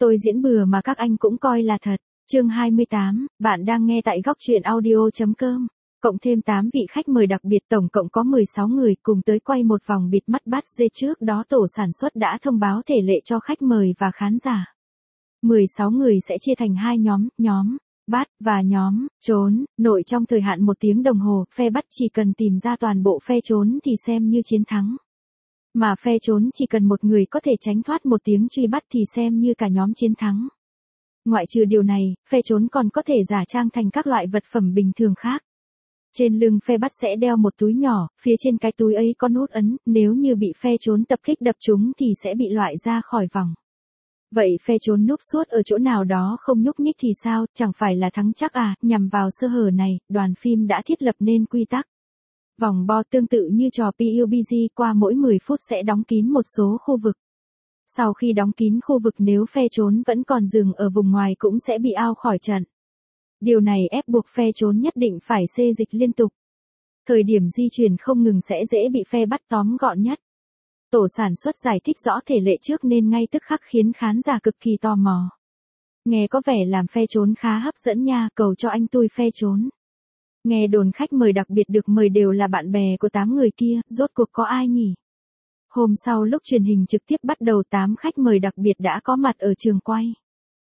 Tôi diễn bừa mà các anh cũng coi là thật. Chương 28, bạn đang nghe tại góc truyện audio.com. Cộng thêm 8 vị khách mời đặc biệt, tổng cộng có 16 người cùng tới quay một vòng bịt mắt bắt dê. Trước đó tổ sản xuất đã thông báo thể lệ cho khách mời và khán giả. 16 người sẽ chia thành hai nhóm bắt và nhóm trốn. Nội trong thời hạn 1 tiếng đồng hồ, phe bắt chỉ cần tìm ra toàn bộ phe trốn thì xem như chiến thắng. Mà phe trốn chỉ cần một người có thể tránh thoát 1 tiếng truy bắt thì xem như cả nhóm chiến thắng. Ngoại trừ điều này, phe trốn còn có thể giả trang thành các loại vật phẩm bình thường khác. Trên lưng phe bắt sẽ đeo một túi nhỏ, phía trên cái túi ấy có nút ấn, nếu như bị phe trốn tập kích đập trúng thì sẽ bị loại ra khỏi vòng. Vậy phe trốn núp suốt ở chỗ nào đó không nhúc nhích thì sao, chẳng phải là thắng chắc à? Nhằm vào sơ hở này, đoàn phim đã thiết lập nên quy tắc. Vòng bo tương tự như trò PUBG, qua mỗi 10 phút sẽ đóng kín một số khu vực. Sau khi đóng kín khu vực, nếu phe trốn vẫn còn dừng ở vùng ngoài cũng sẽ bị out khỏi trận. Điều này ép buộc phe trốn nhất định phải xê dịch liên tục. Thời điểm di chuyển không ngừng sẽ dễ bị phe bắt tóm gọn nhất. Tổ sản xuất giải thích rõ thể lệ trước nên ngay tức khắc khiến khán giả cực kỳ tò mò. Nghe có vẻ làm phe trốn khá hấp dẫn nha, cầu cho anh tôi phe trốn. Nghe đồn khách mời đặc biệt được mời đều là bạn bè của 8 người kia, rốt cuộc có ai nhỉ? Hôm sau lúc truyền hình trực tiếp bắt đầu, 8 khách mời đặc biệt đã có mặt ở trường quay.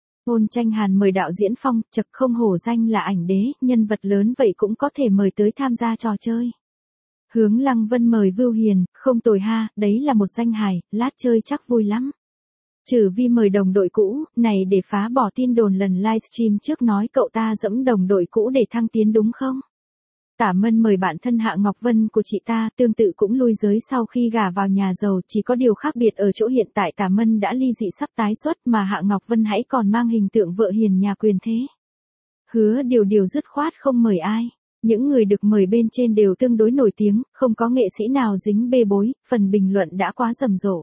Ôn Tranh Hàn mời đạo diễn Phong Chật không hổ danh là ảnh đế, nhân vật lớn vậy cũng có thể mời tới tham gia trò chơi. Hướng Lăng Vân mời Vưu Hiền, không tồi ha, đấy là một danh hài, lát chơi chắc vui lắm. Trừ Vi mời đồng đội cũ, này để phá bỏ tin đồn lần livestream trước nói cậu ta giẫm đồng đội cũ để thăng tiến đúng không? Tả Mân mời bạn thân Hạ Ngọc Vân của chị ta, tương tự cũng lui giới sau khi gả vào nhà giàu, chỉ có điều khác biệt ở chỗ hiện tại Tả Mân đã ly dị sắp tái xuất mà Hạ Ngọc Vân hãy còn mang hình tượng vợ hiền nhà quyền thế. Hứa Điều dứt khoát không mời ai. Những người được mời bên trên đều tương đối nổi tiếng, không có nghệ sĩ nào dính bê bối, phần bình luận đã quá rầm rộ.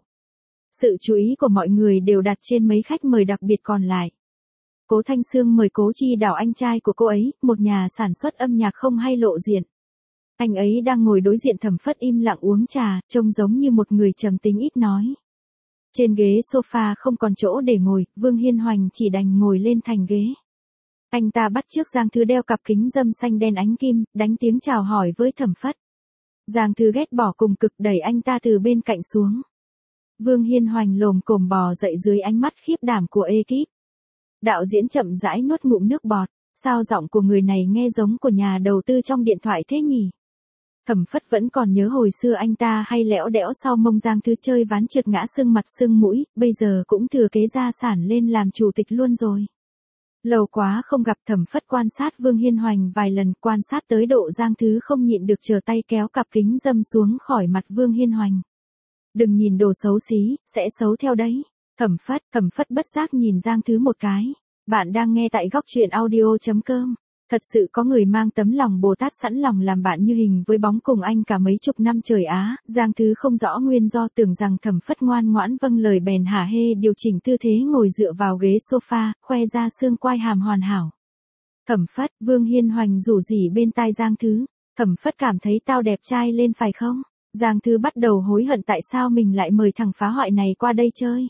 Sự chú ý của mọi người đều đặt trên mấy khách mời đặc biệt còn lại. Cố Thanh Sương mời Cố Chi Đảo, anh trai của cô ấy, một nhà sản xuất âm nhạc không hay lộ diện. Anh ấy đang ngồi đối diện Thẩm Phất im lặng uống trà, trông giống như một người trầm tính ít nói. Trên ghế sofa không còn chỗ để ngồi, Vương Hiên Hoành chỉ đành ngồi lên thành ghế. Anh ta bắt chước Giang Thư đeo cặp kính râm xanh đen ánh kim, đánh tiếng chào hỏi với Thẩm Phất. Giang Thư ghét bỏ cùng cực đẩy anh ta từ bên cạnh xuống. Vương Hiên Hoành lồm cồm bò dậy dưới ánh mắt khiếp đảm của ekip. Đạo diễn chậm rãi nuốt ngụm nước bọt, sao giọng của người này nghe giống của nhà đầu tư trong điện thoại thế nhỉ? Thẩm Phất vẫn còn nhớ hồi xưa anh ta hay lẽo đẽo sau mông Giang Thư chơi ván trượt ngã sưng mặt sưng mũi, bây giờ cũng thừa kế gia sản lên làm chủ tịch luôn rồi. Lâu quá không gặp, Thẩm Phất quan sát Vương Hiên Hoành vài lần, quan sát tới độ Giang Thư không nhịn được trở tay kéo cặp kính râm xuống khỏi mặt Vương Hiên Hoành. Đừng nhìn đồ xấu xí, sẽ xấu theo đấy. Thẩm Phất bất giác nhìn Giang Thư một cái. Bạn đang nghe tại góc truyện audio.com. Thật sự có người mang tấm lòng Bồ Tát sẵn lòng làm bạn như hình với bóng cùng anh cả mấy chục năm trời á. Giang Thư không rõ nguyên do, tưởng rằng Thẩm Phất ngoan ngoãn vâng lời bèn hả hê điều chỉnh tư thế ngồi dựa vào ghế sofa, khoe ra xương quai hàm hoàn hảo. Thẩm Phất, Vương Hiên Hoành rủ rỉ bên tai Giang Thư. Thẩm Phất cảm thấy tao đẹp trai lên phải không? Giang Thư bắt đầu hối hận tại sao mình lại mời thằng phá hoại này qua đây chơi.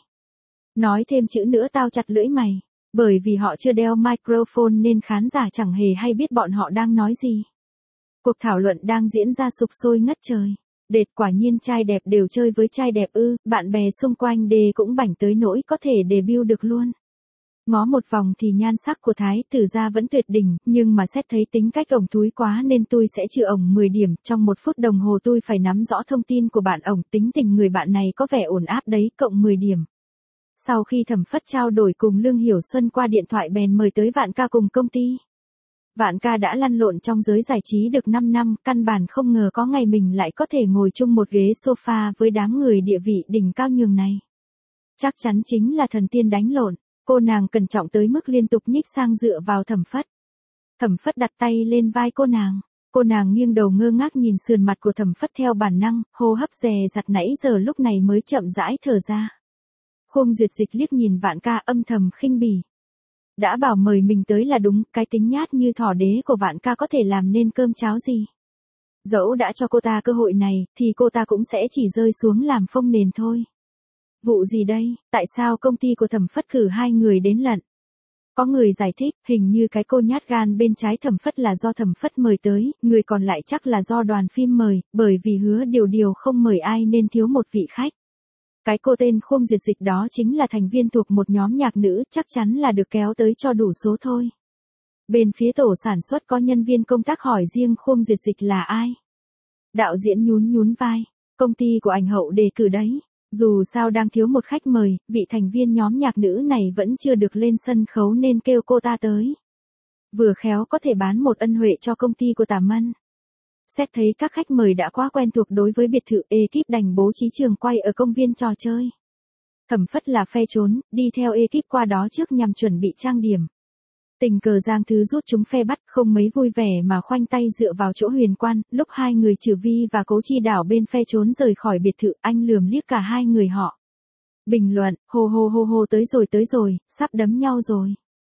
Nói thêm chữ nữa tao chặt lưỡi mày. Bởi vì họ chưa đeo microphone nên khán giả chẳng hề hay biết bọn họ đang nói gì. Cuộc thảo luận đang diễn ra sục sôi ngất trời. Đệt, quả nhiên trai đẹp đều chơi với trai đẹp ư? Bạn bè xung quanh đề cũng bảnh tới nỗi có thể debut được luôn. Ngó một vòng thì nhan sắc của Thái Tử gia vẫn tuyệt đỉnh, nhưng mà xét thấy tính cách ổng thúi quá nên tôi sẽ trừ ổng 10 điểm, trong 1 phút đồng hồ tôi phải nắm rõ thông tin của bạn ổng, tính tình người bạn này có vẻ ổn áp đấy, cộng 10 điểm. Sau khi Thẩm Phất trao đổi cùng Lương Hiểu Xuân qua điện thoại bèn mời tới Vạn Ca cùng công ty. Vạn Ca đã lăn lộn trong giới giải trí được 5 năm, căn bản không ngờ có ngày mình lại có thể ngồi chung một ghế sofa với đám người địa vị đỉnh cao nhường này. Chắc chắn chính là thần tiên đánh lộn, cô nàng cẩn trọng tới mức liên tục nhích sang dựa vào Thẩm Phất. Thẩm Phất đặt tay lên vai cô nàng nghiêng đầu ngơ ngác nhìn sườn mặt của Thẩm Phất theo bản năng, hô hấp dè dặt nãy giờ lúc này mới chậm rãi thở ra. Khung Duyệt Dịch liếc nhìn Vạn Ca âm thầm khinh bỉ. Đã bảo mời mình tới là đúng, cái tính nhát như thỏ đế của Vạn Ca có thể làm nên cơm cháo gì. Dẫu đã cho cô ta cơ hội này, thì cô ta cũng sẽ chỉ rơi xuống làm phông nền thôi. Vụ gì đây, tại sao công ty của Thẩm Phất cử 2 người đến lận? Có người giải thích, hình như cái cô nhát gan bên trái Thẩm Phất là do Thẩm Phất mời tới, người còn lại chắc là do đoàn phim mời, bởi vì Hứa Điều Điều không mời ai nên thiếu một vị khách. Cái cô tên Khung Duyệt Dịch đó chính là thành viên thuộc một nhóm nhạc nữ, chắc chắn là được kéo tới cho đủ số thôi. Bên phía tổ sản xuất có nhân viên công tác hỏi riêng Khung Duyệt Dịch là ai. Đạo diễn nhún nhún vai, công ty của ảnh Hậu đề cử đấy. Dù sao đang thiếu một khách mời, vị thành viên nhóm nhạc nữ này vẫn chưa được lên sân khấu nên kêu cô ta tới. Vừa khéo có thể bán một ân huệ cho công ty của Tả Mân. Xét thấy các khách mời đã quá quen thuộc đối với biệt thự, ekip đành bố trí trường quay ở công viên trò chơi. Thẩm Phất là phe trốn, đi theo ekip qua đó trước nhằm chuẩn bị trang điểm. Tình cờ Giang Thứ rút chúng phe bắt, không mấy vui vẻ mà khoanh tay dựa vào chỗ Huyền Quan, lúc 2 người Trừ Vi và Cố Chi Đảo bên phe trốn rời khỏi biệt thự, anh lườm liếc cả 2 người họ. Bình luận, hô hô hô hô tới rồi, sắp đấm nhau rồi.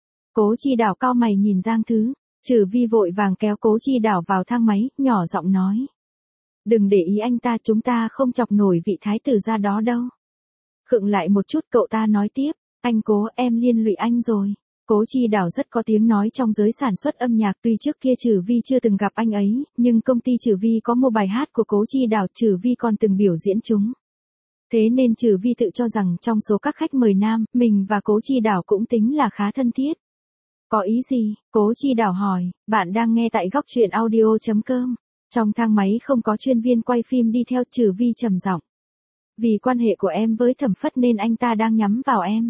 Cố Chi Đảo cau mày nhìn Giang Thứ, Trừ Vi vội vàng kéo Cố Chi Đảo vào thang máy, nhỏ giọng nói. Đừng để ý anh ta, chúng ta không chọc nổi vị thái tử ra đó đâu. Khựng lại một chút cậu ta nói tiếp, anh Cố, em liên lụy anh rồi. Cố Chi Đảo rất có tiếng nói trong giới sản xuất âm nhạc, tuy trước kia Trừ Vi chưa từng gặp anh ấy, nhưng công ty Trừ Vi có mua bài hát của Cố Chi Đảo, Trừ Vi còn từng biểu diễn chúng. Thế nên Trừ Vi tự cho rằng trong số các khách mời nam, mình và Cố Chi Đảo cũng tính là khá thân thiết. Có ý gì? Cố Chi Đảo hỏi, bạn đang nghe tại góc truyện audio.com. Trong thang máy không có chuyên viên quay phim đi theo, Trừ Vi trầm giọng. Vì quan hệ của em với Thẩm Phất nên anh ta đang nhắm vào em.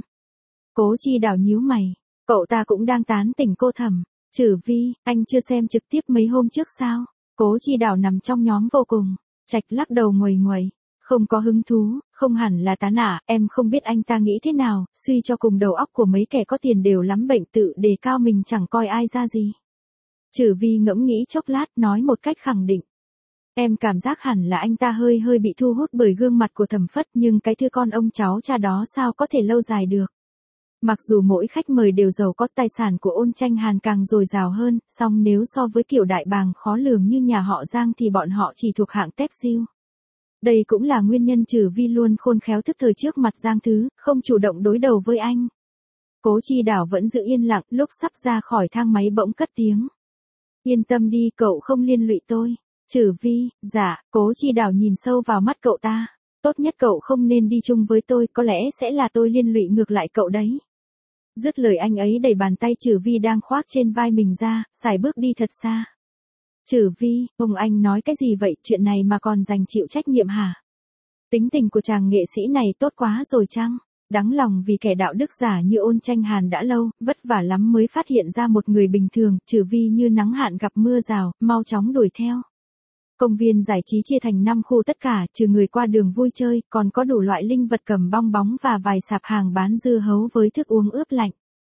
Cố Chi Đảo nhíu mày. Cậu ta cũng đang tán tỉnh cô Thẩm. Trừ Vi, anh chưa xem trực tiếp mấy hôm trước sao? Cố Chi Đảo nằm trong nhóm vô cùng. Trạch lắc đầu nguầy nguầy. Không có hứng thú, không hẳn là tán ả, em không biết anh ta nghĩ thế nào, suy cho cùng đầu óc của mấy kẻ có tiền đều lắm bệnh, tự đề cao mình chẳng coi ai ra gì. Trừ Vi ngẫm nghĩ chốc lát, nói một cách khẳng định. Em cảm giác hẳn là anh ta hơi bị thu hút bởi gương mặt của Thẩm Phất, nhưng cái thưa con ông cháu cha đó sao có thể lâu dài được. Mặc dù mỗi khách mời đều giàu có, tài sản của Ôn Tranh Hàn càng dồi dào hơn, song nếu so với kiểu đại bàng khó lường như nhà họ Giang thì bọn họ chỉ thuộc hạng tép diêu. Đây cũng là nguyên nhân Trừ Vi luôn khôn khéo thức thời trước mặt Giang Thứ, không chủ động đối đầu với anh. Cố Chi Đảo vẫn giữ yên lặng, lúc sắp ra khỏi thang máy bỗng cất tiếng. Yên tâm đi, cậu không liên lụy tôi. Trừ Vi, dạ. Cố Chi Đảo nhìn sâu vào mắt cậu ta. Tốt nhất cậu không nên đi chung với tôi, có lẽ sẽ là tôi liên lụy ngược lại cậu đấy. Dứt lời anh ấy đẩy bàn tay Trừ Vi đang khoác trên vai mình ra, sải bước đi thật xa. Trừ Vi, ông anh nói cái gì vậy, chuyện này mà còn dành chịu trách nhiệm hả? Tính tình của chàng nghệ sĩ này tốt quá rồi chăng? Đáng lòng vì kẻ đạo đức giả như Ôn Tranh Hàn đã lâu, vất vả lắm mới phát hiện ra một người bình thường, Trừ Vi như nắng hạn gặp mưa rào, mau chóng đuổi theo. Công viên giải trí chia thành 5 khu tất cả, trừ người qua đường vui chơi, còn có đủ loại linh vật cầm bong bóng và vài sạp hàng bán dưa hấu với thức uống ướp lạnh.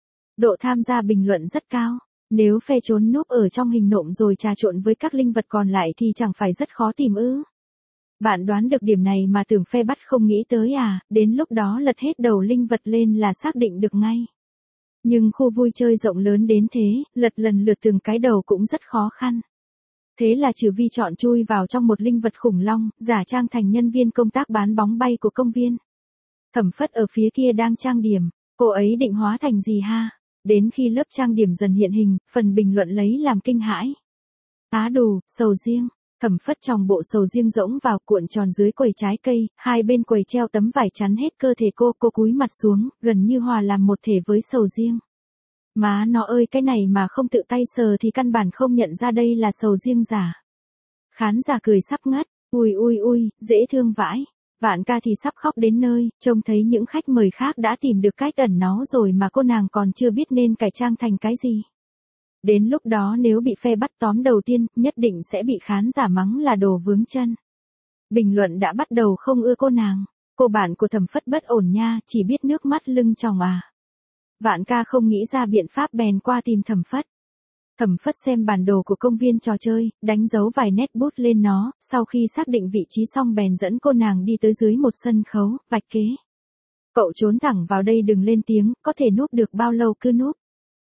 Độ tham gia bình luận rất cao. Nếu phe trốn núp ở trong hình nộm rồi trà trộn với các linh vật còn lại thì chẳng phải rất khó tìm ư? Bạn đoán được điểm này mà tưởng phe bắt không nghĩ tới à, đến lúc đó lật hết đầu linh vật lên là xác định được ngay. Nhưng khu vui chơi rộng lớn đến thế, lật lần lượt từng cái đầu cũng rất khó khăn. Thế là Trừ Vi chọn chui vào trong một linh vật khủng long, giả trang thành nhân viên công tác bán bóng bay của công viên. Thẩm Phất ở phía kia đang trang điểm, cô ấy định hóa thành gì ha? Đến khi lớp trang điểm dần hiện hình, phần bình luận lấy làm kinh hãi. Á đù, sầu riêng. Thẩm Phất trong bộ sầu riêng rỗng vào cuộn tròn dưới quầy trái cây, hai bên quầy treo tấm vải chắn hết cơ thể cô cúi mặt xuống, gần như hòa làm một thể với sầu riêng. Má nó ơi, cái này mà không tự tay sờ thì căn bản không nhận ra đây là sầu riêng giả. Khán giả cười sắp ngất, ui, dễ thương vãi. Vạn ca thì sắp khóc đến nơi, trông thấy những khách mời khác đã tìm được cách ẩn náu rồi mà cô nàng còn chưa biết nên cải trang thành cái gì. Đến lúc đó nếu bị phe bắt tóm đầu tiên, nhất định sẽ bị khán giả mắng là đồ vướng chân. Bình luận đã bắt đầu không ưa cô nàng. Cô bạn của Thẩm Phất bất ổn nha, chỉ biết nước mắt lưng tròng à. Vạn ca không nghĩ ra biện pháp bèn qua tìm Thẩm Phất. Thẩm Phất xem bản đồ của công viên trò chơi, đánh dấu vài nét bút lên nó, sau khi xác định vị trí xong bèn dẫn cô nàng đi tới dưới một sân khấu, vạch kế. Cậu trốn thẳng vào đây đừng lên tiếng, có thể núp được bao lâu cứ núp.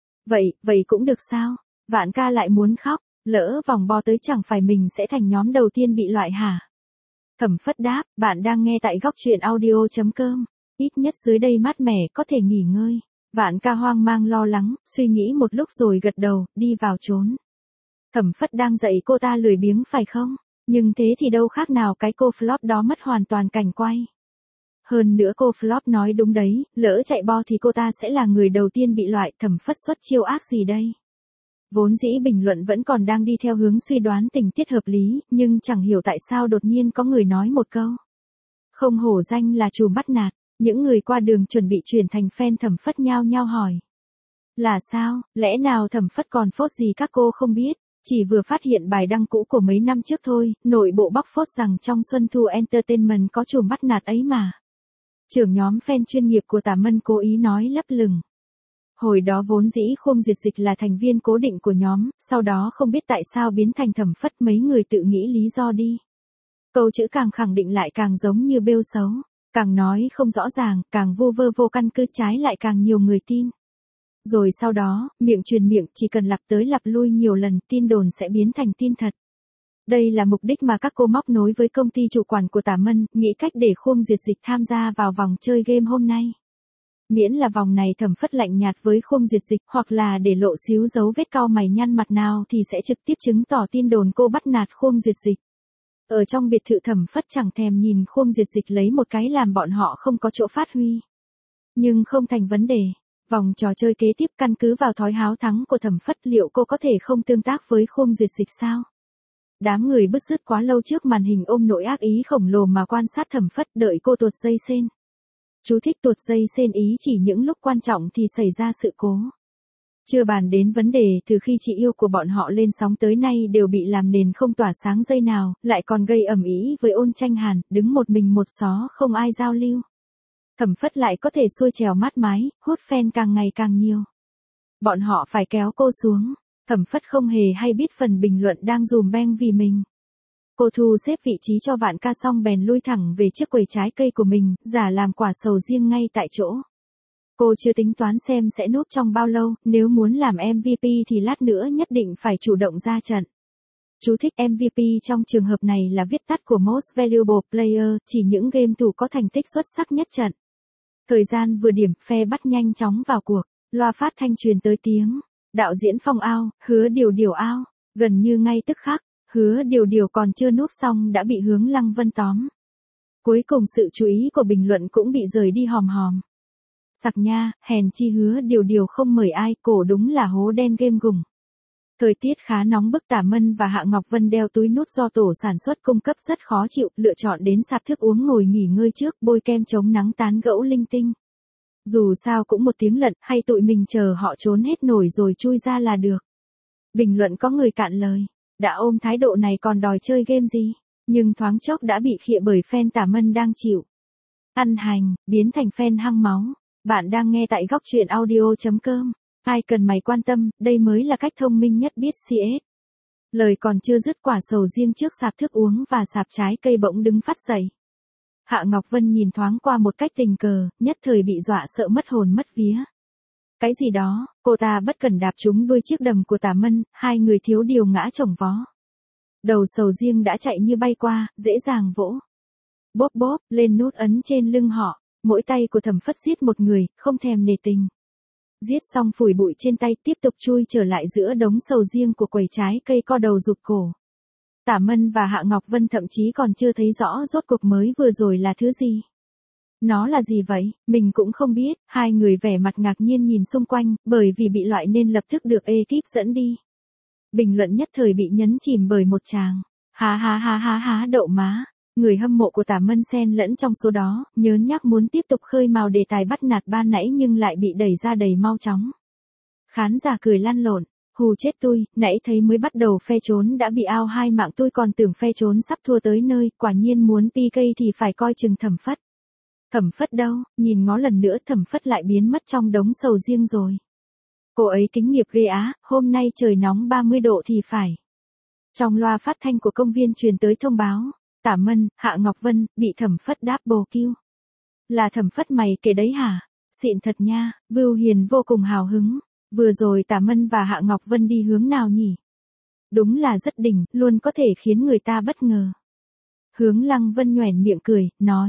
Vậy cũng được sao? Vạn ca lại muốn khóc, lỡ vòng bo tới chẳng phải mình sẽ thành nhóm đầu tiên bị loại hả? Thẩm Phất đáp, bạn đang nghe tại góc truyện audio.com. ít nhất dưới đây mát mẻ có thể nghỉ ngơi. Vạn ca hoang mang lo lắng, suy nghĩ một lúc rồi gật đầu, đi vào trốn. Thẩm Phất đang dạy cô ta lười biếng phải không? Nhưng thế thì đâu khác nào cái cô flop đó mất hoàn toàn cảnh quay. Hơn nữa cô flop nói đúng đấy, lỡ chạy bo thì cô ta sẽ là người đầu tiên bị loại. Thẩm Phất xuất chiêu ác gì đây? Vốn dĩ bình luận vẫn còn đang đi theo hướng suy đoán tình tiết hợp lý, nhưng chẳng hiểu tại sao đột nhiên có người nói một câu. Không hổ danh là trùm bắt nạt, những người qua đường chuẩn bị chuyển thành fan Thẩm Phất nhao nhao hỏi. Là sao, lẽ nào Thẩm Phất còn phốt gì các cô không biết? Chỉ vừa phát hiện bài đăng cũ của mấy năm trước thôi, nội bộ bóc phốt rằng trong Xuân Thu Entertainment có trùm bắt nạt ấy mà. Trưởng nhóm fan chuyên nghiệp của Tả Mân cố ý nói lấp lửng. Hồi đó vốn dĩ Khung Duyệt Dịch là thành viên cố định của nhóm, sau đó không biết tại sao biến thành Thẩm Phất, mấy người tự nghĩ lý do đi. Câu chữ càng khẳng định lại càng giống như bêu xấu, càng nói không rõ ràng, càng vu vơ vô căn cứ, trái lại càng nhiều người tin. Rồi sau đó, miệng truyền miệng, chỉ cần lặp tới lặp lui nhiều lần, tin đồn sẽ biến thành tin thật. Đây là mục đích mà các cô móc nối với công ty chủ quản của Tả Mân, nghĩ cách để Khung Duyệt Dịch tham gia vào vòng chơi game hôm nay. Miễn là vòng này Thẩm Phất lạnh nhạt với Khung Duyệt Dịch, hoặc là để lộ xíu dấu vết cau mày nhăn mặt nào thì sẽ trực tiếp chứng tỏ tin đồn cô bắt nạt Khung Duyệt Dịch. Ở trong biệt thự Thẩm Phất chẳng thèm nhìn Khung Duyệt Dịch lấy một cái làm bọn họ không có chỗ phát huy. Nhưng không thành vấn đề. Vòng trò chơi kế tiếp căn cứ vào thói háo thắng của Thẩm Phất, liệu cô có thể không tương tác với Khung Duyệt Dịch sao? Đám người bứt rứt quá lâu trước màn hình ôm nỗi ác ý khổng lồ mà quan sát Thẩm Phất, đợi cô tuột dây sên. Chú thích tuột dây sên ý chỉ những lúc quan trọng thì xảy ra sự cố. Chưa bàn đến vấn đề từ khi chị yêu của bọn họ lên sóng tới nay đều bị làm nền không tỏa sáng giây nào, lại còn gây ầm ĩ với Ôn Tranh Hàn, đứng một mình một xó không ai giao lưu. Thẩm Phất lại có thể xuôi trèo mát mái, hút fan càng ngày càng nhiều. Bọn họ phải kéo cô xuống. Thẩm Phất không hề hay biết phần bình luận đang dùm beng vì mình. Cô thu xếp vị trí cho Vạn Ca xong bèn lui thẳng về chiếc quầy trái cây của mình, giả làm quả sầu riêng ngay tại chỗ. Cô chưa tính toán xem sẽ núp trong bao lâu, nếu muốn làm MVP thì lát nữa nhất định phải chủ động ra trận. Chú thích MVP trong trường hợp này là viết tắt của Most Valuable Player, chỉ những game thủ có thành tích xuất sắc nhất trận. Thời gian vừa điểm, phe bắt nhanh chóng vào cuộc, loa phát thanh truyền tới tiếng. Đạo diễn Phong ao, Hứa Điều Điều ao, gần như ngay tức khắc, Hứa Điều Điều còn chưa núp xong đã bị Hướng Lăng Vân tóm. Cuối cùng sự chú ý của bình luận cũng bị rời đi hòm hòm. Sặc nha, hèn chi Hứa Điều Điều không mời ai, cổ đúng là hố đen game gùng. Thời tiết khá nóng bức, Tả Mân và Hạ Ngọc Vân đeo túi nút do tổ sản xuất cung cấp rất khó chịu, lựa chọn đến sạp thức uống ngồi nghỉ ngơi trước, bôi kem chống nắng tán gẫu linh tinh. Dù sao cũng một tiếng lận, hay tụi mình chờ họ trốn hết nổi rồi chui ra là được. Bình luận có người cạn lời, đã ôm thái độ này còn đòi chơi game gì, nhưng thoáng chốc đã bị khịa bởi fan Tả Mân đang chịu ăn hành, biến thành fan hăng máu. Bạn đang nghe tại góc truyện audio.com. Ai cần mày quan tâm, đây mới là cách thông minh nhất biết CS. Lời còn chưa dứt, quả sầu riêng trước sạp thức uống và sạp trái cây bỗng đứng phát dậy. Hạ Ngọc Vân nhìn thoáng qua một cách tình cờ, nhất thời bị dọa sợ mất hồn mất vía. Cái gì đó, cô ta bất cẩn đạp trúng đuôi chiếc đầm của Tả Mân, hai người thiếu điều ngã chồng vó. Đầu sầu riêng đã chạy như bay qua, dễ dàng vỗ. Bóp bóp, lên nút ấn trên lưng họ, mỗi tay của Thẩm Phất giết một người, không thèm nể tình. Giết xong phủi bụi trên tay, tiếp tục chui trở lại giữa đống sầu riêng của quầy trái cây, co đầu rụt cổ. Tả Mân và Hạ Ngọc Vân thậm chí còn chưa thấy rõ rốt cuộc mới vừa rồi là thứ gì. Nó là gì vậy, mình cũng không biết, hai người vẻ mặt ngạc nhiên nhìn xung quanh, bởi vì bị loại nên lập tức được ekip dẫn đi. Bình luận nhất thời bị nhấn chìm bởi một tràng. Ha ha ha ha ha đậu má. Người hâm mộ của Tả Mân xen lẫn trong số đó, nhớn nhác muốn tiếp tục khơi mào đề tài bắt nạt ban nãy nhưng lại bị đẩy ra đầy mau chóng. Khán giả cười lăn lộn, hù chết tôi, nãy thấy mới bắt đầu phe trốn đã bị ao hai mạng, tôi còn tưởng phe trốn sắp thua tới nơi, quả nhiên muốn PK thì phải coi chừng Thẩm Phất. Thẩm Phất đâu, nhìn ngó lần nữa Thẩm Phất lại biến mất trong đống sầu riêng rồi. Cô ấy kính nghiệp ghê á, hôm nay trời nóng 30 độ thì phải. Trong loa phát thanh của công viên truyền tới thông báo. Tả Mân, Hạ Ngọc Vân, bị Thẩm Phất double kill. Là Thẩm Phất mày kể đấy hả? Xịn thật nha, Vưu Hiền vô cùng hào hứng. Vừa rồi Tả Mân và Hạ Ngọc Vân đi hướng nào nhỉ? Đúng là rất đỉnh, luôn có thể khiến người ta bất ngờ. Hướng Lăng Vân nhoẻn miệng cười, nói.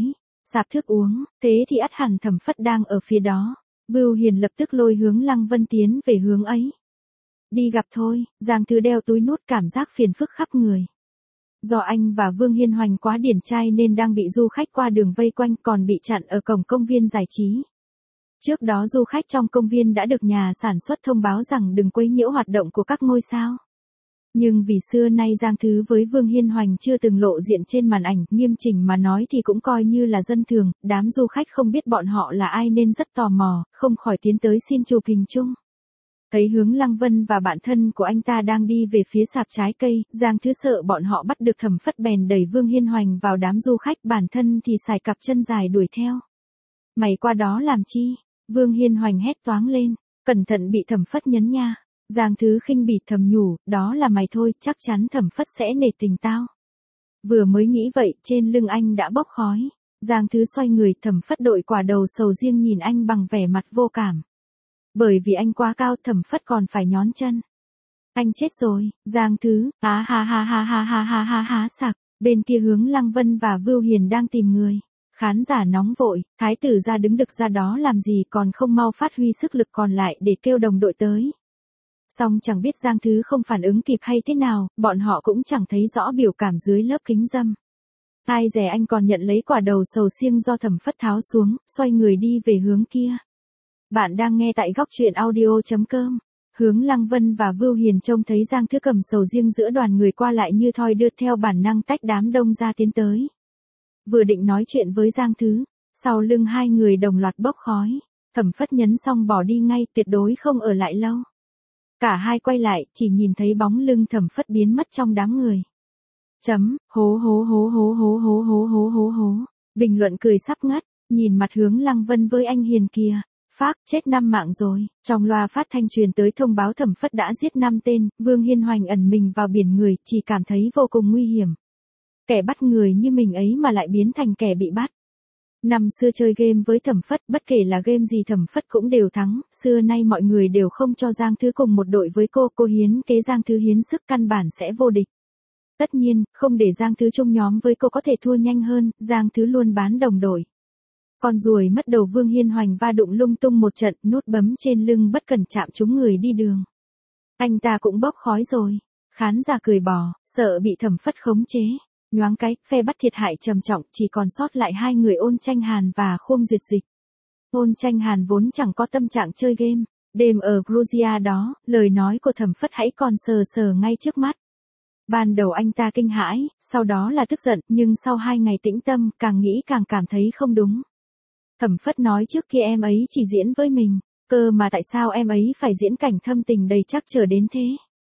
Sạp thức uống, thế thì ắt hẳn Thẩm Phất đang ở phía đó. Vưu Hiền lập tức lôi hướng Lăng Vân tiến về hướng ấy. Đi gặp thôi, Giang Thứ đeo túi nút cảm giác phiền phức khắp người. Do anh và Vương Hiên Hoành quá điển trai nên đang bị du khách qua đường vây quanh còn bị chặn ở cổng công viên giải trí. Trước đó du khách trong công viên đã được nhà sản xuất thông báo rằng đừng quấy nhiễu hoạt động của các ngôi sao. Nhưng vì xưa nay Giang Thứ với Vương Hiên Hoành chưa từng lộ diện trên màn ảnh, nghiêm chỉnh mà nói thì cũng coi như là dân thường, đám du khách không biết bọn họ là ai nên rất tò mò, không khỏi tiến tới xin chụp hình chung. Thấy hướng Lăng Vân và bạn thân của anh ta đang đi về phía sạp trái cây, Giang Thứ sợ bọn họ bắt được Thẩm Phất bèn đẩy Vương Hiên Hoành vào đám du khách, bản thân thì sải cặp chân dài đuổi theo. Mày qua đó làm chi? Vương Hiên Hoành hét toáng lên, cẩn thận bị Thẩm Phất nhấn nha. Giang Thứ khinh bỉ thầm nhủ, đó là mày thôi, chắc chắn Thẩm Phất sẽ nể tình tao. Vừa mới nghĩ vậy, trên lưng anh đã bốc khói. Giang Thứ xoay người, Thẩm Phất đội quả đầu sầu riêng nhìn anh bằng vẻ mặt vô cảm. Bởi vì anh quá cao, Thẩm Phất còn phải nhón chân. Anh chết rồi, Giang Thứ, ha ha ha ha ha ha ha ha ha sặc. Bên kia hướng Lăng Vân và Vưu Hiền đang tìm người. Khán giả nóng vội, thái tử ra đứng đực ra đó làm gì còn không mau phát huy sức lực còn lại để kêu đồng đội tới. Song chẳng biết Giang Thứ không phản ứng kịp hay thế nào, bọn họ cũng chẳng thấy rõ biểu cảm dưới lớp kính râm. Ai dè anh còn nhận lấy quả đầu sầu riêng do Thẩm Phất tháo xuống, xoay người đi về hướng kia. Bạn đang nghe tại góc truyện audio.com. Hướng Lăng Vân và Vưu Hiền trông thấy Giang Thứ cầm sầu riêng giữa đoàn người qua lại như thoi đưa, theo bản năng tách đám đông ra tiến tới. Vừa định nói chuyện với Giang Thứ, sau lưng hai người đồng loạt bốc khói. Thẩm Phất nhấn xong bỏ đi ngay, tuyệt đối không ở lại lâu. Cả hai quay lại, chỉ nhìn thấy bóng lưng Thẩm Phất biến mất trong đám người. Hố hố hố hố hố hố hố hố hố hố. Bình luận cười sắp ngất, nhìn mặt hướng Lăng Vân với anh Hiền kìa. Phác, chết 5 mạng rồi. Trong loa phát thanh truyền tới thông báo Thẩm Phất đã giết 5 tên, Vương Hiên Hoành ẩn mình vào biển người, chỉ cảm thấy vô cùng nguy hiểm. Kẻ bắt người như mình ấy mà lại biến thành kẻ bị bắt. Năm xưa chơi game với Thẩm Phất, bất kể là game gì Thẩm Phất cũng đều thắng, xưa nay mọi người đều không cho Giang Thứ cùng một đội với cô hiến kế Giang Thứ hiến sức căn bản sẽ vô địch. Tất nhiên, không để Giang Thứ chung nhóm với cô có thể thua nhanh hơn, Giang Thứ luôn bán đồng đội. Con ruồi mất đầu Vương Hiên Hoành va đụng lung tung một trận, nút bấm trên lưng bất cẩn chạm trúng người đi đường. Anh ta cũng bốc khói rồi. Khán giả cười bò, sợ bị Thẩm Phất khống chế. Nhoáng cái, phe bắt thiệt hại trầm trọng, chỉ còn sót lại hai người Ôn Tranh Hàn và Khôm Duyệt Dịch. Ôn Tranh Hàn vốn chẳng có tâm trạng chơi game. Đêm ở Georgia đó, lời nói của Thẩm Phất hãy còn sờ sờ ngay trước mắt. Ban đầu anh ta kinh hãi, sau đó là tức giận, nhưng sau 2 ngày tĩnh tâm, càng nghĩ càng cảm thấy không đúng. Thẩm Phất nói trước kia em ấy chỉ diễn với mình, cơ mà tại sao em ấy phải diễn cảnh thâm tình đầy trắc trở đến thế?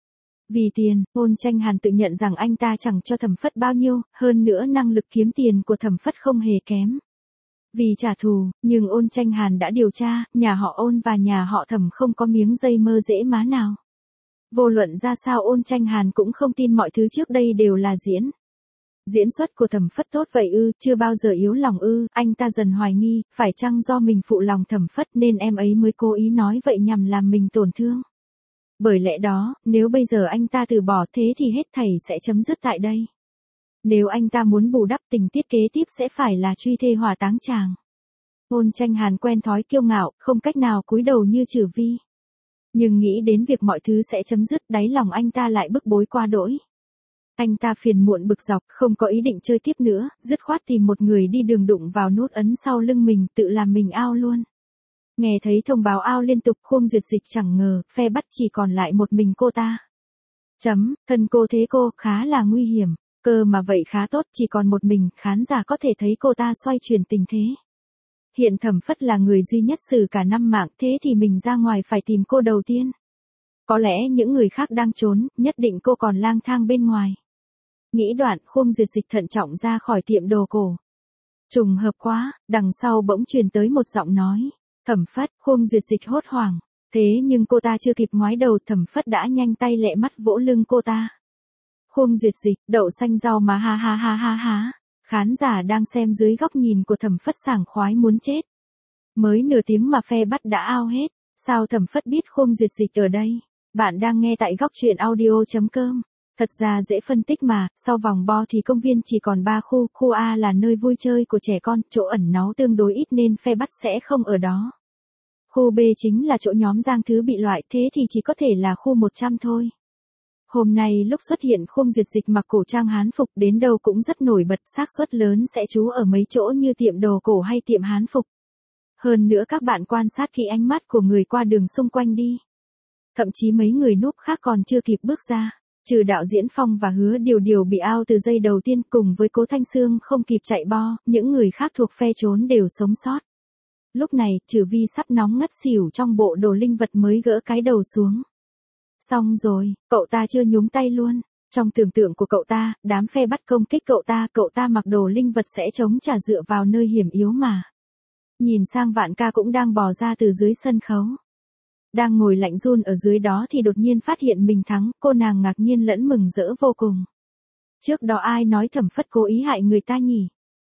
Vì tiền, Ôn Tranh Hàn tự nhận rằng anh ta chẳng cho Thẩm Phất bao nhiêu, hơn nữa năng lực kiếm tiền của Thẩm Phất không hề kém. Vì trả thù, nhưng Ôn Tranh Hàn đã điều tra, nhà họ Ôn và nhà họ Thẩm không có miếng dây mơ dễ má nào. Vô luận ra sao Ôn Tranh Hàn cũng không tin mọi thứ trước đây đều là diễn. Diễn xuất của Thẩm Phất tốt vậy ư, chưa bao giờ yếu lòng ư, anh ta dần hoài nghi, phải chăng do mình phụ lòng Thẩm Phất nên em ấy mới cố ý nói vậy nhằm làm mình tổn thương. Bởi lẽ đó, nếu bây giờ anh ta từ bỏ thế thì hết thảy sẽ chấm dứt tại đây. Nếu anh ta muốn bù đắp tình tiết kế tiếp sẽ phải là truy thê hỏa táng chàng. Ôn Tranh Hàn quen thói kiêu ngạo, không cách nào cúi đầu như Trừ Vi. Nhưng nghĩ đến việc mọi thứ sẽ chấm dứt, đáy lòng anh ta lại bức bối quá đỗi. Anh ta phiền muộn bực dọc, không có ý định chơi tiếp nữa, dứt khoát tìm một người đi đường đụng vào nút ấn sau lưng mình, tự làm mình ao luôn. Nghe thấy thông báo ao liên tục, Khôm Duyệt Dịch chẳng ngờ, phe bắt chỉ còn lại một mình cô ta. Thân cô thế cô, khá là nguy hiểm, cơ mà vậy khá tốt, chỉ còn một mình, khán giả có thể thấy cô ta xoay chuyển tình thế. Hiện Thẩm Phất là người duy nhất xử cả 5 mạng, thế thì mình ra ngoài phải tìm cô đầu tiên. Có lẽ những người khác đang trốn, nhất định cô còn lang thang bên ngoài. Nghĩ đoạn, Khôm Duyệt Dịch thận trọng ra khỏi tiệm đồ cổ. Trùng hợp quá, đằng sau bỗng truyền tới một giọng nói. Thẩm Phất, Khôm Duyệt Dịch hốt hoảng. Thế nhưng cô ta chưa kịp ngoái đầu, Thẩm Phất đã nhanh tay lẹ mắt vỗ lưng cô ta. Khôm Duyệt Dịch, đậu xanh rau mà ha ha ha ha ha. Khán giả đang xem dưới góc nhìn của Thẩm Phất sảng khoái muốn chết. Mới nửa tiếng mà phe bắt đã ao hết. Sao Thẩm Phất biết Khôm Duyệt Dịch ở đây? Bạn đang nghe tại góc truyện audio.com. Thật ra dễ phân tích mà, sau vòng bo thì công viên chỉ còn 3 khu, khu A là nơi vui chơi của trẻ con, chỗ ẩn náu tương đối ít nên phe bắt sẽ không ở đó. Khu B chính là chỗ nhóm Giang Thứ bị loại, thế thì chỉ có thể là khu 100 thôi. Hôm nay lúc xuất hiện Khung Duyệt Dịch mặc cổ trang Hán phục đến đâu cũng rất nổi bật, xác suất lớn sẽ trú ở mấy chỗ như tiệm đồ cổ hay tiệm Hán phục. Hơn nữa các bạn quan sát kỹ ánh mắt của người qua đường xung quanh đi. Thậm chí mấy người núp khác còn chưa kịp bước ra. Trừ đạo diễn Phong và Hứa Điều Điều bị out từ giây đầu tiên cùng với Cố Thanh Sương không kịp chạy bo, những người khác thuộc phe trốn đều sống sót. Lúc này, Trừ Vi sắp nóng ngất xỉu trong bộ đồ linh vật mới gỡ cái đầu xuống. Xong rồi, cậu ta chưa nhúng tay luôn. Trong tưởng tượng của cậu ta, đám phe bắt công kích cậu ta mặc đồ linh vật sẽ chống trả dựa vào nơi hiểm yếu mà. Nhìn sang Vạn Ca cũng đang bò ra từ dưới sân khấu. Đang ngồi lạnh run ở dưới đó thì đột nhiên phát hiện mình thắng, cô nàng ngạc nhiên lẫn mừng rỡ vô cùng. Trước đó ai nói Thẩm Phất cố ý hại người ta nhỉ?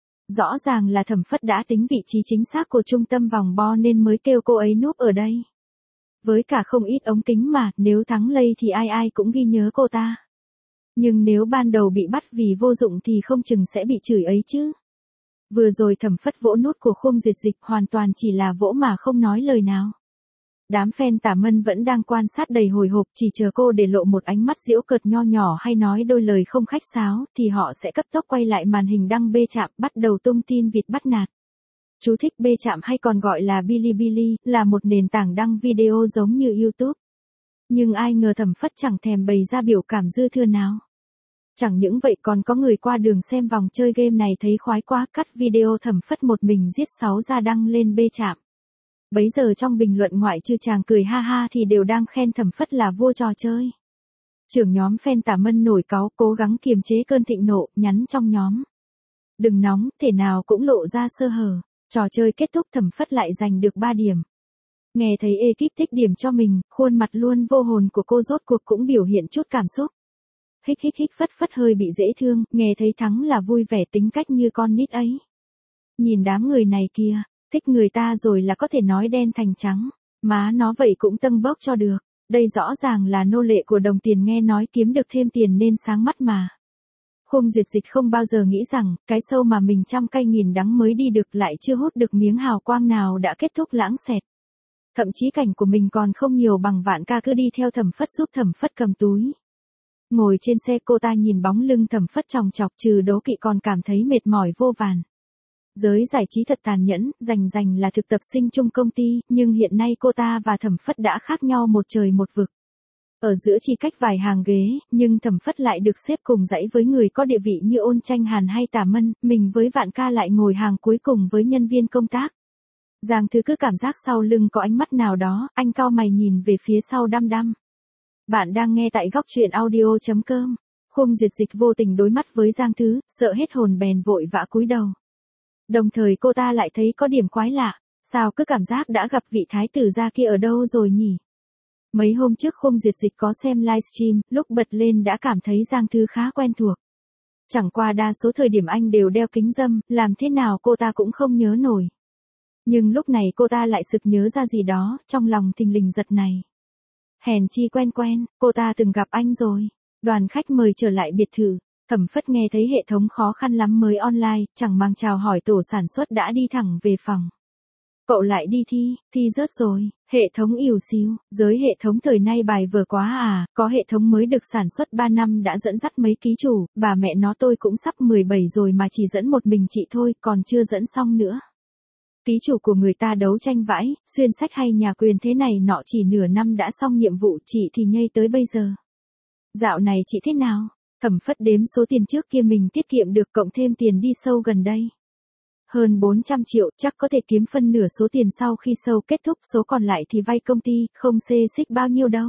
Rõ ràng là Thẩm Phất đã tính vị trí chính xác của trung tâm vòng bo nên mới kêu cô ấy núp ở đây. Với cả không ít ống kính mà, nếu thắng lây thì ai ai cũng ghi nhớ cô ta. Nhưng nếu ban đầu bị bắt vì vô dụng thì không chừng sẽ bị chửi ấy chứ. Vừa rồi Thẩm Phất vỗ nút của Khung Duyệt Dịch hoàn toàn chỉ là vỗ mà không nói lời nào. Đám fan Tả Mân vẫn đang quan sát đầy hồi hộp, chỉ chờ cô để lộ một ánh mắt giễu cợt nho nhỏ hay nói đôi lời không khách sáo, thì họ sẽ cấp tốc quay lại màn hình đăng bê chạm, bắt đầu tung tin vịt bắt nạt. Chú thích bê chạm hay còn gọi là Bilibili, là một nền tảng đăng video giống như YouTube. Nhưng ai ngờ Thẩm Phất chẳng thèm bày ra biểu cảm dư thừa nào. Chẳng những vậy còn có người qua đường xem vòng chơi game này thấy khoái quá, cắt video Thẩm Phất một mình giết 6 ra đăng lên bê chạm. Bấy giờ trong bình luận ngoại trừ chàng cười ha ha thì đều đang khen Thẩm Phất là vua trò chơi. Trưởng nhóm fan Tả Mân nổi cáu, cố gắng kiềm chế cơn thịnh nộ, nhắn trong nhóm. Đừng nóng, thể nào cũng lộ ra sơ hở. Trò chơi kết thúc Thẩm Phất lại giành được 3 điểm. Nghe thấy ekip thích điểm cho mình, khuôn mặt luôn vô hồn của cô rốt cuộc cũng biểu hiện chút cảm xúc. Hích Phất Phất hơi bị dễ thương, nghe thấy thắng là vui vẻ tính cách như con nít ấy. Nhìn đám người này kia, thích người ta rồi là có thể nói đen thành trắng, má nó vậy cũng tâng bốc cho được, đây rõ ràng là nô lệ của đồng tiền nghe nói kiếm được thêm tiền nên sáng mắt mà. Khung Duyệt Dịch không bao giờ nghĩ rằng, cái show mà mình trăm cay nghìn đắng mới đi được lại chưa hút được miếng hào quang nào đã kết thúc lãng xẹt. Thậm chí cảnh của mình còn không nhiều bằng Vạn Ca cứ đi theo Thẩm Phất giúp Thẩm Phất cầm túi. Ngồi trên xe cô ta nhìn bóng lưng Thẩm Phất chòng chọc, trừ đố kỵ còn cảm thấy mệt mỏi vô vàn. Giới giải trí thật tàn nhẫn, rành là thực tập sinh chung công ty, nhưng hiện nay cô ta và Thẩm Phất đã khác nhau một trời một vực. Ở giữa chỉ cách vài hàng ghế, nhưng Thẩm Phất lại được xếp cùng dãy với người có địa vị như Ôn Tranh Hàn hay Tả Mân, mình với Vạn Ca lại ngồi hàng cuối cùng với nhân viên công tác. Giang Thứ cứ cảm giác sau lưng có ánh mắt nào đó, anh cau mày nhìn về phía sau đăm đăm. Bạn đang nghe tại góc truyện audio.com. Khung Duyệt Dịch vô tình đối mắt với Giang Thứ, sợ hết hồn bèn vội vã cúi đầu. Đồng thời cô ta lại thấy có điểm quái lạ, sao cứ cảm giác đã gặp vị thái tử gia kia ở đâu rồi nhỉ? Mấy hôm trước Khung Duyệt Dịch có xem livestream, lúc bật lên đã cảm thấy Giang Thứ khá quen thuộc. Chẳng qua đa số thời điểm anh đều đeo kính râm, làm thế nào cô ta cũng không nhớ nổi. Nhưng lúc này cô ta lại sực nhớ ra gì đó, trong lòng thình lình giật này. Hèn chi quen, cô ta từng gặp anh rồi. Đoàn khách mời trở lại biệt thự, Thẩm Phất nghe thấy hệ thống khó khăn lắm mới online, chẳng mang chào hỏi tổ sản xuất đã đi thẳng về phòng. Cậu lại đi thi rớt rồi, hệ thống ỉu xìu, giới hệ thống thời nay bài vở quá à, có hệ thống mới được sản xuất 3 năm đã dẫn dắt mấy ký chủ, bà mẹ nó tôi cũng sắp 17 rồi mà chỉ dẫn một mình chị thôi, còn chưa dẫn xong nữa. Ký chủ của người ta đấu tranh vãi, xuyên sách hay nhà quyền thế này nọ chỉ nửa năm đã xong nhiệm vụ, chị thì nhây tới bây giờ. Dạo này chị thế nào? Thẩm Phất đếm số tiền trước kia mình tiết kiệm được cộng thêm tiền đi show gần đây. Hơn 400 triệu, chắc có thể kiếm phân nửa số tiền sau khi show kết thúc, số còn lại thì vay công ty, không xê xích bao nhiêu đâu.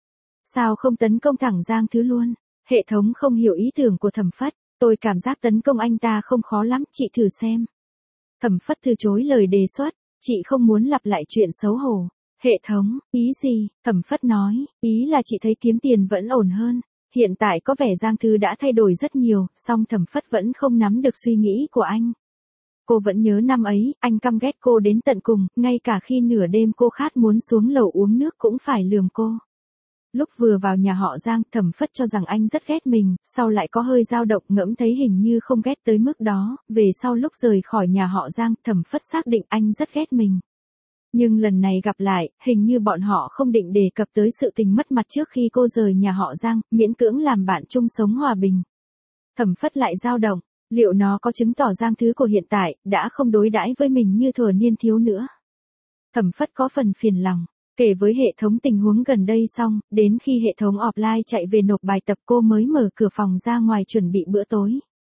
Sao không tấn công thẳng Giang Thứ luôn? Hệ thống không hiểu ý tưởng của Thẩm Phất, tôi cảm giác tấn công anh ta không khó lắm, chị thử xem. Thẩm Phất từ chối lời đề xuất, chị không muốn lặp lại chuyện xấu hổ. Hệ thống, ý gì? Thẩm Phất nói, ý là chị thấy kiếm tiền vẫn ổn hơn. Hiện tại có vẻ Giang Thứ đã thay đổi rất nhiều, song Thẩm Phất vẫn không nắm được suy nghĩ của anh. Cô vẫn nhớ năm ấy, anh căm ghét cô đến tận cùng, ngay cả khi nửa đêm cô khát muốn xuống lầu uống nước cũng phải lườm cô. Lúc vừa vào nhà họ Giang, Thẩm Phất cho rằng anh rất ghét mình, sau lại có hơi dao động, ngẫm thấy hình như không ghét tới mức đó, về sau lúc rời khỏi nhà họ Giang, Thẩm Phất xác định anh rất ghét mình. Nhưng lần này gặp lại, hình như bọn họ không định đề cập tới sự tình mất mặt trước khi cô rời nhà họ Giang, miễn cưỡng làm bạn chung sống hòa bình. Thẩm Phất lại dao động, liệu nó có chứng tỏ Giang Thứ của hiện tại, đã không đối đãi với mình như thuở niên thiếu nữa. Thẩm Phất có phần phiền lòng, kể với hệ thống tình huống gần đây xong, đến khi hệ thống offline chạy về nộp bài tập cô mới mở cửa phòng ra ngoài chuẩn bị bữa tối.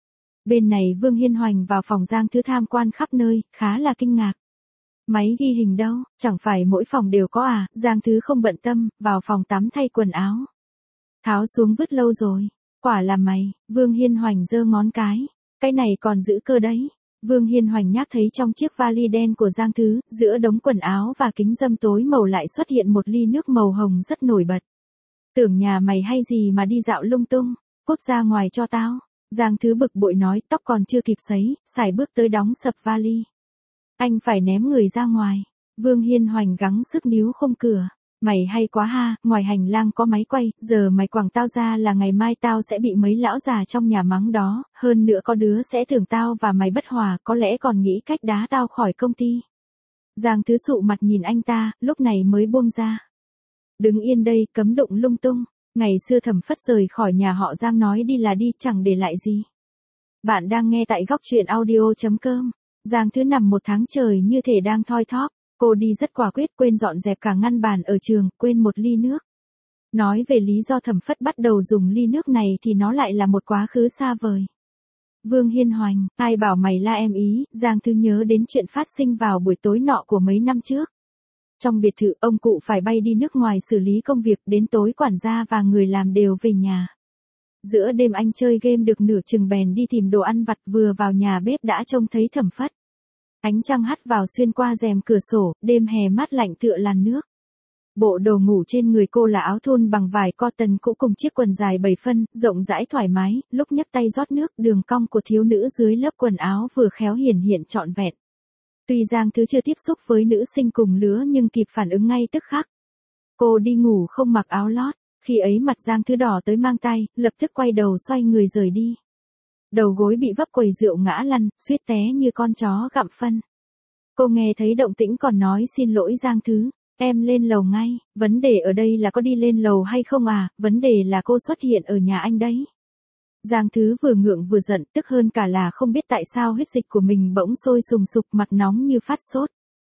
Bên này Vương Hiên Hoành vào phòng Giang Thứ tham quan khắp nơi, khá là kinh ngạc. Máy ghi hình đâu, chẳng phải mỗi phòng đều có à, Giang Thứ không bận tâm, vào phòng tắm thay quần áo. Tháo xuống vứt lâu rồi, quả là mày, Vương Hiên Hoành giơ ngón cái này còn giữ cơ đấy. Vương Hiên Hoành nhắc thấy trong chiếc vali đen của Giang Thứ, giữa đống quần áo và kính râm tối màu lại xuất hiện một ly nước màu hồng rất nổi bật. Tưởng nhà mày hay gì mà đi dạo lung tung, cút ra ngoài cho tao. Giang Thứ bực bội nói, tóc còn chưa kịp sấy, xài bước tới đóng sập vali. Anh phải ném người ra ngoài. Vương Hiên Hoành gắng sức níu khung cửa. Mày hay quá ha, ngoài hành lang có máy quay, giờ mày quẳng tao ra là ngày mai tao sẽ bị mấy lão già trong nhà mắng đó, hơn nữa có đứa sẽ tưởng tao và mày bất hòa, có lẽ còn nghĩ cách đá tao khỏi công ty. Giang Thứ sụ mặt nhìn anh ta, lúc này mới buông ra. Đứng yên đây, cấm đụng lung tung. Ngày xưa Thẩm Phất rời khỏi nhà họ Giang nói đi là đi, chẳng để lại gì. Bạn đang nghe tại góc truyện audio.com. Giang Thứ nằm một tháng trời như thể đang thoi thóp. Cô đi rất quả quyết, quên dọn dẹp cả ngăn bàn ở trường, quên một ly nước. Nói về lý do Thẩm Phất bắt đầu dùng ly nước này thì nó lại là một quá khứ xa vời. Vương Hiên Hoành, ai bảo mày la em ý, Giang Thứ nhớ đến chuyện phát sinh vào buổi tối nọ của mấy năm trước. Trong biệt thự, ông cụ phải bay đi nước ngoài xử lý công việc, đến tối quản gia và người làm đều về nhà. Giữa đêm anh chơi game được nửa chừng bèn đi tìm đồ ăn vặt, vừa vào nhà bếp đã trông thấy Thẩm Phất. Ánh trăng hắt vào xuyên qua rèm cửa sổ, đêm hè mát lạnh tựa làn nước. Bộ đồ ngủ trên người cô là áo thun bằng vải cotton cũ cùng chiếc quần dài 7 phân, rộng rãi thoải mái, lúc nhấc tay rót nước, đường cong của thiếu nữ dưới lớp quần áo vừa khéo hiển hiện trọn vẹn. Tuy Giang Thứ chưa tiếp xúc với nữ sinh cùng lứa nhưng kịp phản ứng ngay tức khắc. Cô đi ngủ không mặc áo lót, khi ấy mặt Giang Thứ đỏ tới mang tay, lập tức quay đầu xoay người rời đi. Đầu gối bị vấp quầy rượu ngã lăn, suýt té như con chó gặm phân. Cô nghe thấy động tĩnh còn nói xin lỗi Giang Thứ, em lên lầu ngay, vấn đề ở đây là có đi lên lầu hay không à, vấn đề là cô xuất hiện ở nhà anh đấy. Giang Thứ vừa ngượng vừa giận, tức hơn cả là không biết tại sao huyết dịch của mình bỗng sôi sùng sục, mặt nóng như phát sốt.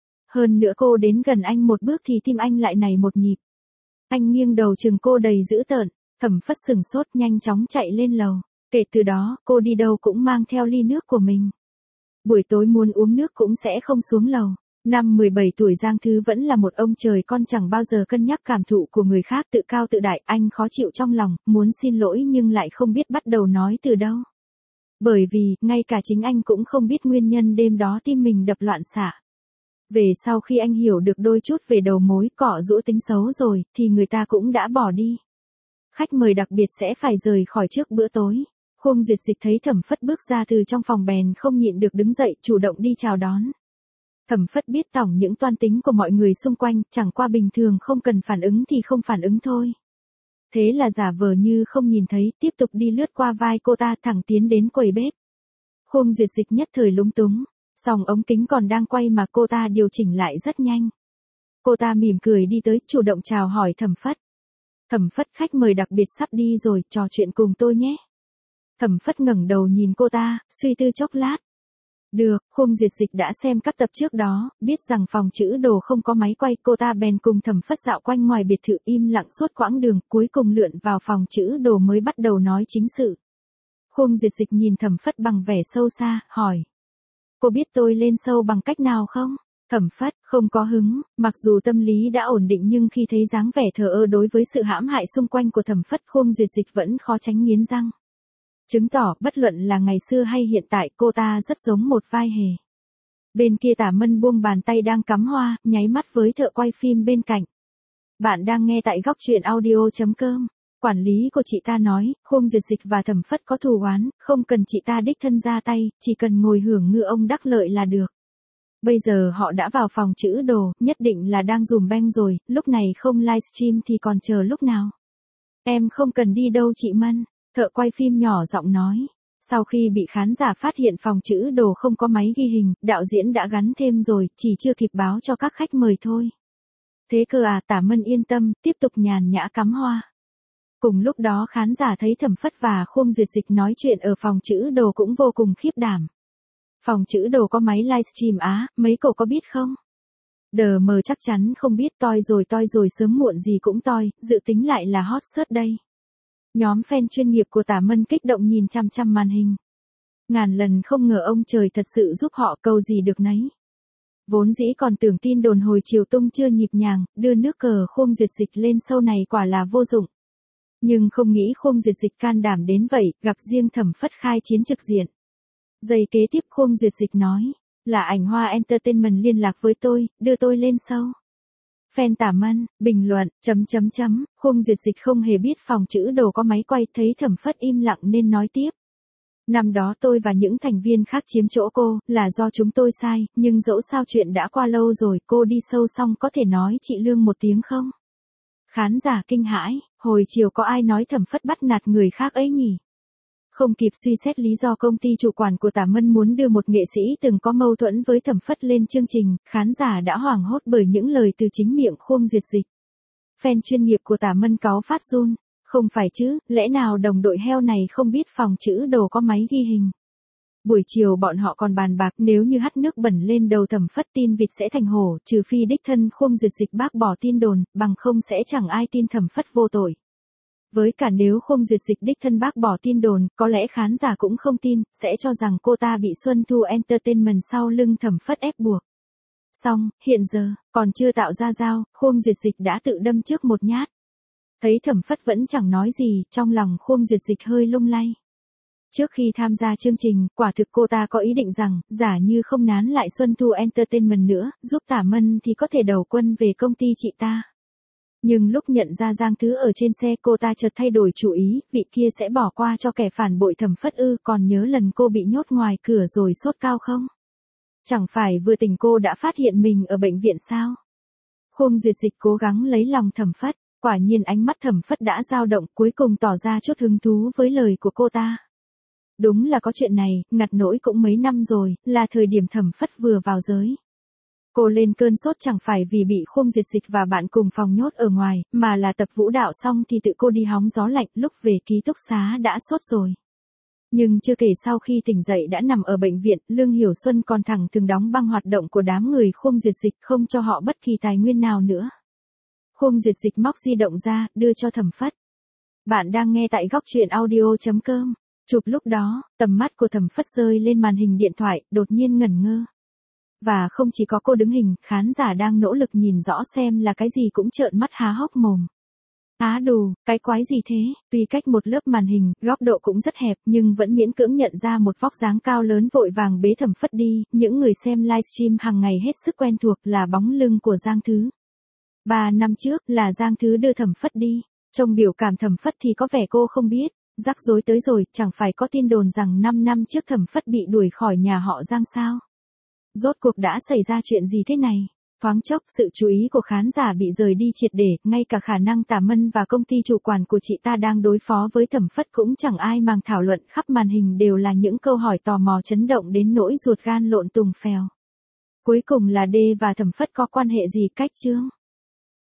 Hơn nữa cô đến gần anh một bước thì tim anh lại nảy một nhịp. Anh nghiêng đầu chừng cô đầy dữ tợn, Thẩm Phất sừng sốt nhanh chóng chạy lên lầu. Kể từ đó, cô đi đâu cũng mang theo ly nước của mình. Buổi tối muốn uống nước cũng sẽ không xuống lầu. Năm 17 tuổi Giang Thứ vẫn là một ông trời con chẳng bao giờ cân nhắc cảm thụ của người khác, tự cao tự đại, anh khó chịu trong lòng, muốn xin lỗi nhưng lại không biết bắt đầu nói từ đâu. Bởi vì, ngay cả chính anh cũng không biết nguyên nhân đêm đó tim mình đập loạn xạ. Về sau khi anh hiểu được đôi chút về đầu mối cỏ rũa tính xấu rồi, thì người ta cũng đã bỏ đi. Khách mời đặc biệt sẽ phải rời khỏi trước bữa tối. Khương Duyệt Dịch thấy Thẩm Phất bước ra từ trong phòng bèn không nhịn được đứng dậy, chủ động đi chào đón. Thẩm Phất biết tổng những toan tính của mọi người xung quanh, chẳng qua bình thường không cần phản ứng thì không phản ứng thôi. Thế là giả vờ như không nhìn thấy, tiếp tục đi lướt qua vai cô ta thẳng tiến đến quầy bếp. Khương Duyệt Dịch nhất thời lúng túng, song ống kính còn đang quay mà cô ta điều chỉnh lại rất nhanh. Cô ta mỉm cười đi tới, chủ động chào hỏi Thẩm Phất. Thẩm Phất, khách mời đặc biệt sắp đi rồi, trò chuyện cùng tôi nhé. Thẩm Phất ngẩng đầu nhìn cô ta, suy tư chốc lát. Được, Khương Duyệt Dịch đã xem các tập trước đó, biết rằng phòng chữ đồ không có máy quay, cô ta bèn cùng Thẩm Phất dạo quanh ngoài biệt thự im lặng suốt quãng đường, cuối cùng lượn vào phòng chữ đồ mới bắt đầu nói chính sự. Khương Duyệt Dịch nhìn Thẩm Phất bằng vẻ sâu xa, hỏi. Cô biết tôi lên show bằng cách nào không? Thẩm Phất, không có hứng, mặc dù tâm lý đã ổn định nhưng khi thấy dáng vẻ thờ ơ đối với sự hãm hại xung quanh của Thẩm Phất, Khương Duyệt Dịch vẫn khó tránh nghiến răng. Chứng tỏ, bất luận là ngày xưa hay hiện tại, cô ta rất giống một vai hề. Bên kia Tả Mân buông bàn tay đang cắm hoa, nháy mắt với thợ quay phim bên cạnh. Bạn đang nghe tại góc truyện audio.com. Quản lý của chị ta nói, Khương Duyệt Dịch và Thẩm Phất có thù oán, không cần chị ta đích thân ra tay, chỉ cần ngồi hưởng ngư ông đắc lợi là được. Bây giờ họ đã vào phòng chữ đồ, nhất định là đang dùm beng rồi, lúc này không livestream thì còn chờ lúc nào. Em không cần đi đâu chị Mân, thợ quay phim nhỏ giọng nói. Sau khi bị khán giả phát hiện phòng chữ đồ không có máy ghi hình, đạo diễn đã gắn thêm rồi, chỉ chưa kịp báo cho các khách mời thôi. Thế cơ à, Tả Mân yên tâm, tiếp tục nhàn nhã cắm hoa. Cùng lúc đó khán giả thấy Thẩm Phất và Khương Duyệt Dịch nói chuyện ở phòng chữ đồ cũng vô cùng khiếp đảm. Phòng chữ đồ có máy livestream á, mấy cậu có biết không? Đờ mờ chắc chắn không biết, toi rồi sớm muộn gì cũng toi, dự tính lại là hot search đây. Nhóm fan chuyên nghiệp của Tả Mân kích động nhìn chăm chăm màn hình. Ngàn lần không ngờ ông trời thật sự giúp họ, cầu gì được nấy. Vốn dĩ còn tưởng tin đồn hồi chiều tung chưa nhịp nhàng, đưa nước cờ Khương Duyệt Dịch lên show này quả là vô dụng. Nhưng không nghĩ Khương Duyệt Dịch can đảm đến vậy, gặp riêng Thẩm Phất khai chiến trực diện. Giây kế tiếp Khương Duyệt Dịch nói, là Ảnh Hoa Entertainment liên lạc với tôi, đưa tôi lên show. Fan Tả Mân, bình luận, Khương Duyệt Dịch không hề biết phòng chữ đồ có máy quay, thấy Thẩm Phất im lặng nên nói tiếp. Năm đó tôi và những thành viên khác chiếm chỗ cô, là do chúng tôi sai, nhưng dẫu sao chuyện đã qua lâu rồi, cô đi show xong có thể nói chị Lương một tiếng không? Khán giả kinh hãi, hồi chiều có ai nói Thẩm Phất bắt nạt người khác ấy nhỉ? Không kịp suy xét lý do, công ty chủ quản của Tả Mân muốn đưa một nghệ sĩ từng có mâu thuẫn với Thẩm Phất lên chương trình, khán giả đã hoảng hốt bởi những lời từ chính miệng Khương Duyệt Dịch. Fan chuyên nghiệp của Tả Mân cáu phát run, không phải chứ, lẽ nào đồng đội heo này không biết phòng chữ đồ có máy ghi hình. Buổi chiều bọn họ còn bàn bạc, nếu như hắt nước bẩn lên đầu Thẩm Phất tin vịt sẽ thành hổ, trừ phi đích thân Khương Duyệt Dịch bác bỏ tin đồn, bằng không sẽ chẳng ai tin Thẩm Phất vô tội. Với cả nếu Khương Duyệt Dịch đích thân bác bỏ tin đồn, có lẽ khán giả cũng không tin, sẽ cho rằng cô ta bị Xuân Thu Entertainment sau lưng Thẩm Phất ép buộc. Xong, hiện giờ, còn chưa tạo ra dao, Khương Duyệt Dịch đã tự đâm trước một nhát. Thấy Thẩm Phất vẫn chẳng nói gì, trong lòng Khương Duyệt Dịch hơi lung lay. Trước khi tham gia chương trình, quả thực cô ta có ý định rằng, giả như không nán lại Xuân Thu Entertainment nữa, giúp Tả Mân thì có thể đầu quân về công ty chị ta. Nhưng lúc nhận ra Giang Thứ ở trên xe, cô ta chợt thay đổi chủ ý, vị kia sẽ bỏ qua cho kẻ phản bội Thẩm Phất ư? Còn nhớ lần cô bị nhốt ngoài cửa rồi sốt cao không? Chẳng phải vừa tỉnh cô đã phát hiện mình ở bệnh viện sao? Khương Duyệt Dịch cố gắng lấy lòng Thẩm Phất, quả nhiên ánh mắt Thẩm Phất đã dao động, cuối cùng tỏ ra chút hứng thú với lời của cô ta. Đúng là có chuyện này, ngặt nỗi cũng mấy năm rồi, là thời điểm Thẩm Phất vừa vào giới. Cô lên cơn sốt chẳng phải vì bị Khương Duyệt Dịch và bạn cùng phòng nhốt ở ngoài, mà là tập vũ đạo xong thì tự cô đi hóng gió lạnh, lúc về ký túc xá đã sốt rồi. Nhưng chưa kể sau khi tỉnh dậy đã nằm ở bệnh viện, Lương Hiểu Xuân còn thẳng thừng đóng băng hoạt động của đám người Khương Duyệt Dịch, không cho họ bất kỳ tài nguyên nào nữa. Khương Duyệt Dịch móc di động ra, đưa cho Thẩm Phất. Bạn đang nghe tại góc truyện audio.com. Chụp lúc đó, tầm mắt của Thẩm Phất rơi lên màn hình điện thoại, đột nhiên ngẩn ngơ. Và không chỉ có cô đứng hình, khán giả đang nỗ lực nhìn rõ xem là cái gì cũng trợn mắt há hốc mồm. Á đù, cái quái gì thế? Tuy cách một lớp màn hình, góc độ cũng rất hẹp nhưng vẫn miễn cưỡng nhận ra một vóc dáng cao lớn vội vàng bế Thẩm Phất đi, những người xem livestream hàng ngày hết sức quen thuộc là bóng lưng của Giang Thứ. 3 năm trước là Giang Thứ đưa Thẩm Phất đi, trông biểu cảm Thẩm Phất thì có vẻ cô không biết, rắc rối tới rồi, chẳng phải có tin đồn rằng 5 năm trước Thẩm Phất bị đuổi khỏi nhà họ Giang sao? Rốt cuộc đã xảy ra chuyện gì thế này? Thoáng chốc, sự chú ý của khán giả bị rời đi triệt để, ngay cả khả năng Tả Mân và công ty chủ quản của chị ta đang đối phó với Thẩm Phất cũng chẳng ai màng thảo luận, khắp màn hình đều là những câu hỏi tò mò chấn động đến nỗi ruột gan lộn tùng phèo. Cuối cùng là D và Thẩm Phất có quan hệ gì cách chướng?